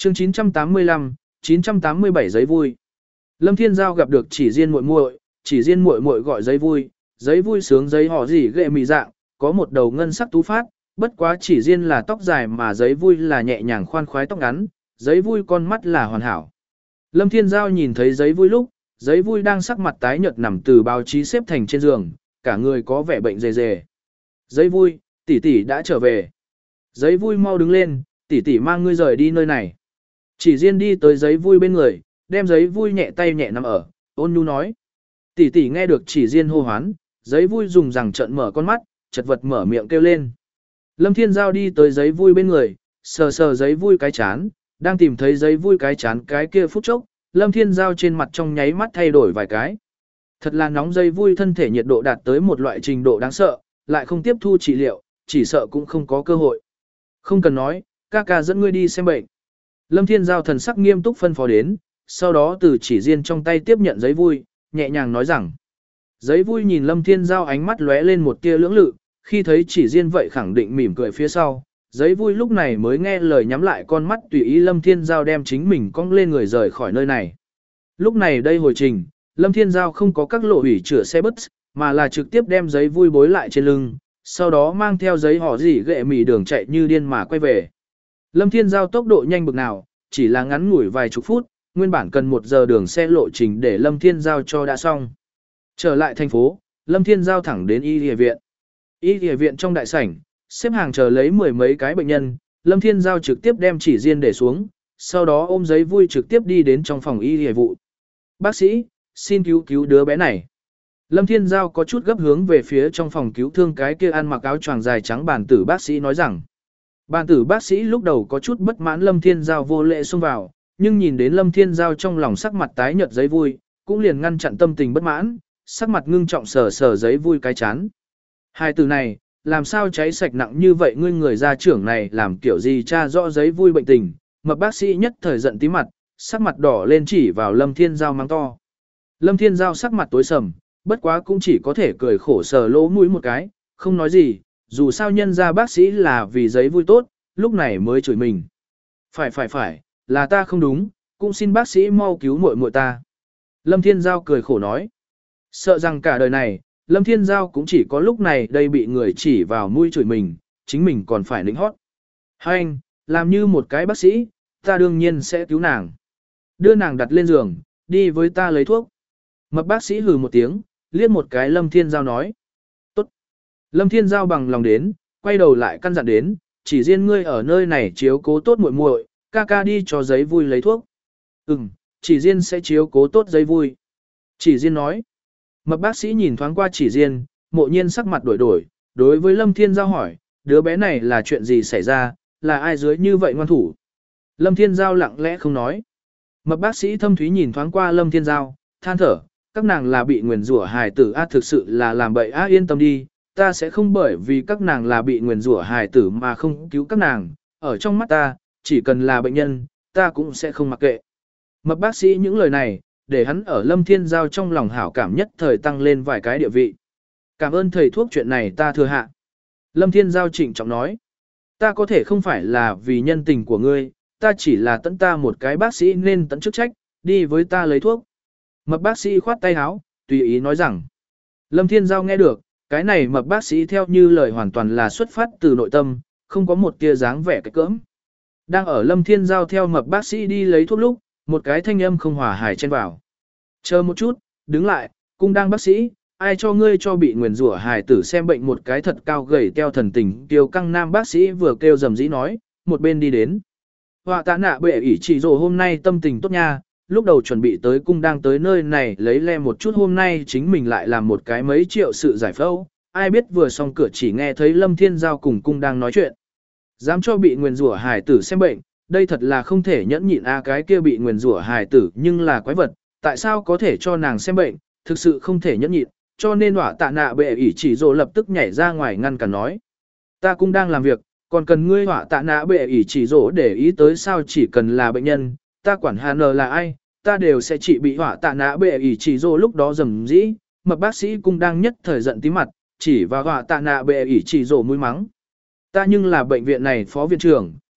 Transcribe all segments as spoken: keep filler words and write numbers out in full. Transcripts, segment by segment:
Chương chín trăm tám mươi lăm, chín trăm tám mươi bảy giấy vui. Lâm Thiên Giao gặp được Chỉ Diên muội muội, Chỉ Diên muội muội gọi giấy vui, giấy vui sướng giấy họ gì ghệ mị dạng, có một đầu ngân sắc tú phát, bất quá Chỉ Diên là tóc dài mà giấy vui là nhẹ nhàng khoan khoái tóc ngắn, giấy vui con mắt là hoàn hảo. Lâm Thiên Giao nhìn thấy giấy vui lúc, giấy vui đang sắc mặt tái nhợt nằm từ báo chí xếp thành trên giường, cả người có vẻ bệnh rề rề. Giấy vui, tỷ tỷ đã trở về. Giấy vui mau đứng lên, tỷ tỷ mang ngươi rời đi nơi này. Chỉ Diên đi tới giấy vui bên người, đem giấy vui nhẹ tay nhẹ nằm ở, ôn nhu nói. Tỷ tỷ nghe được Chỉ Diên hô hoán, giấy vui dùng rằng trợn mở con mắt, chật vật mở miệng kêu lên. Lâm Thiên Giao đi tới giấy vui bên người, sờ sờ giấy vui cái chán, đang tìm thấy giấy vui cái chán cái kia phút chốc, Lâm Thiên Giao trên mặt trong nháy mắt thay đổi vài cái. Thật là nóng, giấy vui thân thể nhiệt độ đạt tới một loại trình độ đáng sợ, lại không tiếp thu trị liệu, chỉ sợ cũng không có cơ hội. Không cần nói, ca ca dẫn ngươi đi xem bệnh. Lâm Thiên Giao thần sắc nghiêm túc phân phó đến, sau đó từ Chỉ Diên trong tay tiếp nhận giấy vui, nhẹ nhàng nói rằng. Giấy vui nhìn Lâm Thiên Giao ánh mắt lóe lên một tia lưỡng lự, khi thấy Chỉ Diên vậy khẳng định mỉm cười phía sau. Giấy vui lúc này mới nghe lời nhắm lại con mắt tùy ý Lâm Thiên Giao đem chính mình cong lên người rời khỏi nơi này. Lúc này đây hồi trình, Lâm Thiên Giao không có các lộ hủy chữa xe bus, mà là trực tiếp đem giấy vui bối lại trên lưng, sau đó mang theo giấy họ gì ghệ mì đường chạy như điên mà quay về. Lâm Thiên Giao tốc độ nhanh bực nào, chỉ là ngắn ngủi vài chục phút, nguyên bản cần một giờ đường xe lộ trình để Lâm Thiên Giao cho đã xong. Trở lại thành phố, Lâm Thiên Giao thẳng đến y y viện. Y y viện trong đại sảnh, xếp hàng chờ lấy mười mấy cái bệnh nhân, Lâm Thiên Giao trực tiếp đem Chỉ Diên để xuống, sau đó ôm giấy vui trực tiếp đi đến trong phòng y y vụ. Bác sĩ, xin cứu cứu đứa bé này. Lâm Thiên Giao có chút gấp hướng về phía trong phòng cứu thương cái kia ăn mặc áo choàng dài trắng bàn tử bác sĩ nói rằng. Bàn tử bác sĩ lúc đầu có chút bất mãn Lâm Thiên Giao vô lễ xông vào, nhưng nhìn đến Lâm Thiên Giao trong lòng sắc mặt tái nhợt giấy vui, cũng liền ngăn chặn tâm tình bất mãn, sắc mặt ngưng trọng sờ sờ giấy vui cái chán. Hai từ này, làm sao cháy sạch nặng như vậy, ngươi người gia trưởng này làm kiểu gì tra rõ giấy vui bệnh tình, mà bác sĩ nhất thời giận tí mặt, sắc mặt đỏ lên chỉ vào Lâm Thiên Giao mắng to. Lâm Thiên Giao sắc mặt tối sầm, bất quá cũng chỉ có thể cười khổ sờ lỗ mũi một cái, không nói gì, dù sao nhân ra bác sĩ là vì giấy vui tốt, lúc này mới chửi mình. Phải phải phải, là ta không đúng, cũng xin bác sĩ mau cứu muội muội ta. Lâm Thiên Giao cười khổ nói. Sợ rằng cả đời này, Lâm Thiên Giao cũng chỉ có lúc này đây bị người chỉ vào mũi chửi mình, chính mình còn phải nịnh hót. Hai anh, làm như một cái bác sĩ, ta đương nhiên sẽ cứu nàng. Đưa nàng đặt lên giường, đi với ta lấy thuốc. Mập bác sĩ hừ một tiếng, liếc một cái Lâm Thiên Giao nói. Tốt. Lâm Thiên Giao bằng lòng đến, quay đầu lại căn dặn đến, chỉ riêng ngươi ở nơi này chiếu cố tốt muội muội, ca ca đi cho giấy vui lấy thuốc. Ừm, chỉ riêng sẽ chiếu cố tốt giấy vui. Chỉ riêng nói. Mập bác sĩ nhìn thoáng qua Chỉ Diên, mộ nhiên sắc mặt đổi đổi, đối với Lâm Thiên Giao hỏi, đứa bé này là chuyện gì xảy ra, là ai dưới như vậy ngoan thủ. Lâm Thiên Giao lặng lẽ không nói. Mập bác sĩ thâm thúy nhìn thoáng qua Lâm Thiên Giao, than thở, các nàng là bị nguyền rủa hài tử a, thực sự là làm bậy a, yên tâm đi, ta sẽ không bởi vì các nàng là bị nguyền rủa hài tử mà không cứu các nàng, ở trong mắt ta, chỉ cần là bệnh nhân, ta cũng sẽ không mặc kệ. Mập bác sĩ những lời này, để hắn ở Lâm Thiên Giao trong lòng hảo cảm nhất thời tăng lên vài cái địa vị. Cảm ơn thầy thuốc, chuyện này ta thừa hạ. Lâm Thiên Giao trịnh trọng nói, ta có thể không phải là vì nhân tình của ngươi, ta chỉ là tận ta một cái bác sĩ nên tận chức trách, đi với ta lấy thuốc. Mập bác sĩ khoát tay áo, tùy ý nói rằng. Lâm Thiên Giao nghe được, cái này mập bác sĩ theo như lời hoàn toàn là xuất phát từ nội tâm, không có một tia dáng vẻ cái cỡm. Đang ở Lâm Thiên Giao theo mập bác sĩ đi lấy thuốc lúc, một cái thanh âm không hòa hài chen vào. Chờ một chút, đứng lại, cung đang bác sĩ, ai cho ngươi cho bị nguyền rủa hài tử xem bệnh, một cái thật cao gầy teo thần tình tiêu căng nam bác sĩ vừa kêu rầm rĩ nói, một bên đi đến. Họa tạ nạ bệ ỷ chỉ rồ hôm nay tâm tình tốt nha, lúc đầu chuẩn bị tới cung đang tới nơi này lấy le một chút, hôm nay chính mình lại làm một cái mấy triệu sự giải phẫu, ai biết vừa xong cửa chỉ nghe thấy Lâm Thiên Giao cùng cung đang nói chuyện. Dám cho bị nguyền rủa hài tử xem bệnh, đây thật là không thể nhẫn nhịn a, cái kia bị nguyền rủa hài tử nhưng là quái vật, tại sao có thể cho nàng xem bệnh, thực sự không thể nhẫn nhịn, cho nên họa tạ nạ bệ ỷ chỉ rồ lập tức nhảy ra ngoài ngăn cản nói. Ta cũng đang làm việc, còn cần ngươi họa tạ nạ bệ ỷ chỉ rồ để ý tới sao, chỉ cần là bệnh nhân, ta quản hà nờ là ai, ta đều sẽ chỉ bị họa tạ nạ bệ ỷ chỉ rồ lúc đó rầm rĩ, mập bác sĩ cũng đang nhất thời giận tí mặt, chỉ vào họa tạ nạ bệ ỷ chỉ rồ mũi mắng. Ta nhưng là bệnh viện này phó viện trưởng,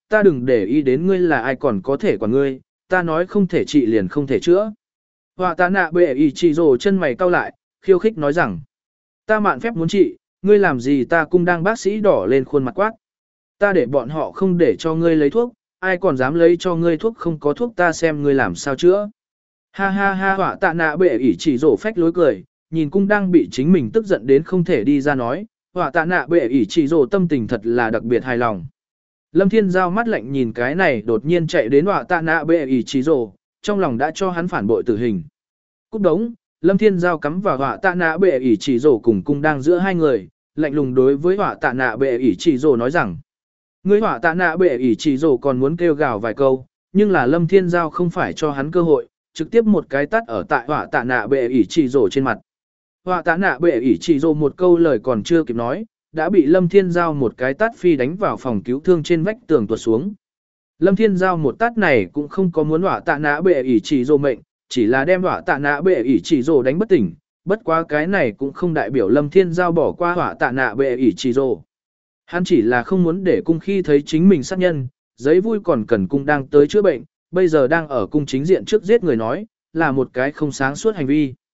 ta đừng để ý đến ngươi là ai còn có thể quản ngươi, ta nói không thể trị liền không thể chữa. Họa tạ nạ bệ ỷ chỉ rồ chân mày cau lại, khiêu khích nói rằng, ta mạn phép muốn trị, ngươi làm gì ta cũng đang bác sĩ đỏ lên khuôn mặt quát. Ta để bọn họ không để cho ngươi lấy thuốc, ai còn dám lấy cho ngươi thuốc không có thuốc ta xem ngươi làm sao chữa. Ha ha ha họa tạ nạ bệ ỷ chỉ rồ phách lối cười, nhìn cung đang bị chính mình tức giận đến không thể đi ra nói, họa tạ nạ bệ ỷ chỉ rồ tâm tình thật là đặc biệt hài lòng. Lâm Thiên Giao mắt lạnh nhìn cái này đột nhiên chạy đến họa tạ nạ bệ ỷ chỉ rồ, trong lòng đã cho hắn phản bội tử hình. Cúc đống, Lâm Thiên Giao cắm vào họa tạ nạ bệ ỷ chỉ rồ cùng cung đang giữa hai người, lạnh lùng đối với họa tạ nạ bệ ỷ chỉ rồ nói rằng, ngươi họa tạ nạ bệ ỷ chỉ rồ còn muốn kêu gào vài câu, nhưng là Lâm Thiên Giao không phải cho hắn cơ hội, trực tiếp một cái tát ở tại họa tạ nạ bệ ỷ chỉ rồ trên mặt. Họa tạ nạ bệ ỷ chỉ rồ một câu lời còn chưa kịp nói, đã bị Lâm Thiên Giao một cái tát phi đánh vào phòng cứu thương trên vách tường tuột xuống. Lâm Thiên Giao một tát này cũng không có muốn họa tạ nạ bệ ỷ chỉ rồ mệnh, chỉ là đem họa tạ nạ bệ ỷ chỉ rồ đánh bất tỉnh, bất quá cái này cũng không đại biểu Lâm Thiên Giao bỏ qua họa tạ nạ bệ ỷ chỉ rồ. Hắn chỉ là không muốn để cung khi thấy chính mình sát nhân, giấy vui còn cần cung đang tới chữa bệnh, bây giờ đang ở cung chính diện trước giết người nói, là một cái không sáng suốt hành vi.